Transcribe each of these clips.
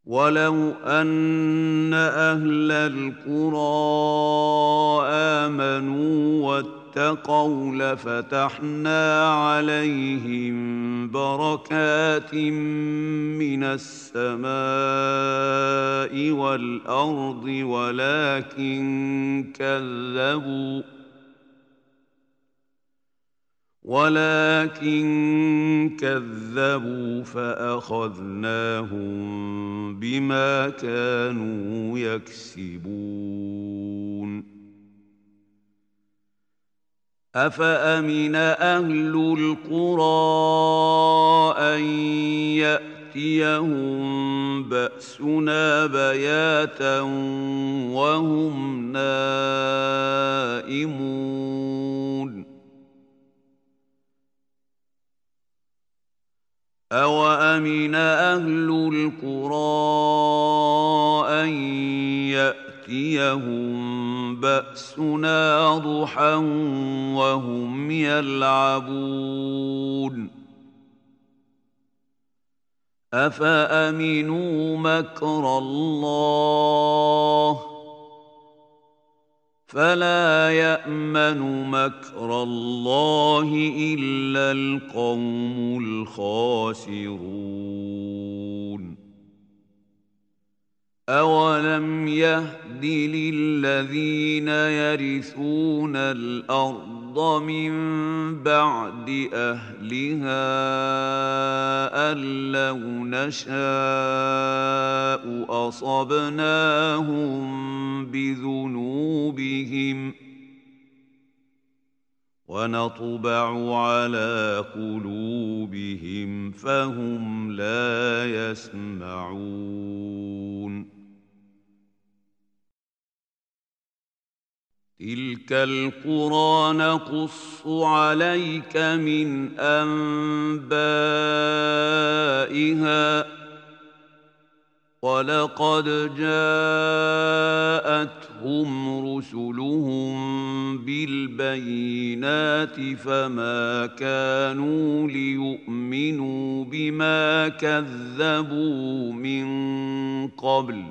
ولو أن أهل القرى آمنوا واتقوا لفتحنا عليهم بركات من السماء والأرض ولكن كذبوا فأخذناهم بما كانوا يكسبون. أفأمن أهل القرى أن يأتيهم بأسنا بياتا وهم نائمون أوأمن أهل القرى أن يأتيهم بأسنا ضحى وهم يلعبون أفأمنوا مكر الله فلا يأمن مكر الله إلا القوم الخاسرون. أولم يهد للذين يرثون الأرض من بعد أهلها أن لو نشاء أصبناهم بذنوبهم ونطبع على قلوبهم فهم لا يسمعون. تلك القرى نقص عليك من أنبائها ولقد جاءتهم رسلهم بالبينات فما كانوا ليؤمنوا بما كذبوا من قبل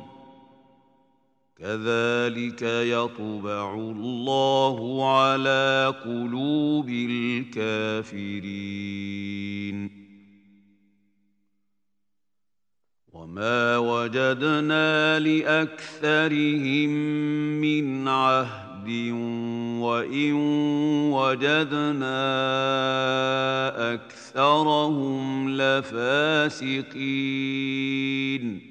كذلك يطبع الله على قلوب الكافرين. وما وجدنا لأكثرهم من عهد وإن وجدنا أكثرهم لفاسقين.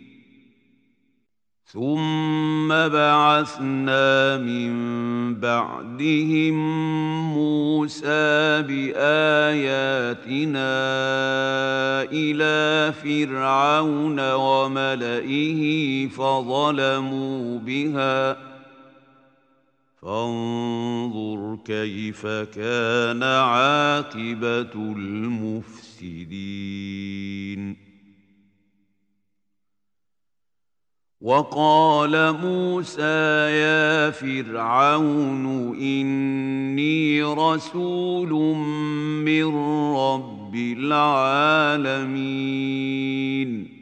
ثم بعثنا من بعدهم موسى بآياتنا إلى فرعون وملئه فظلموا بها فانظر كيف كان عاقبة المفسدين. وقال موسى يا فرعون إني رسول من رب العالمين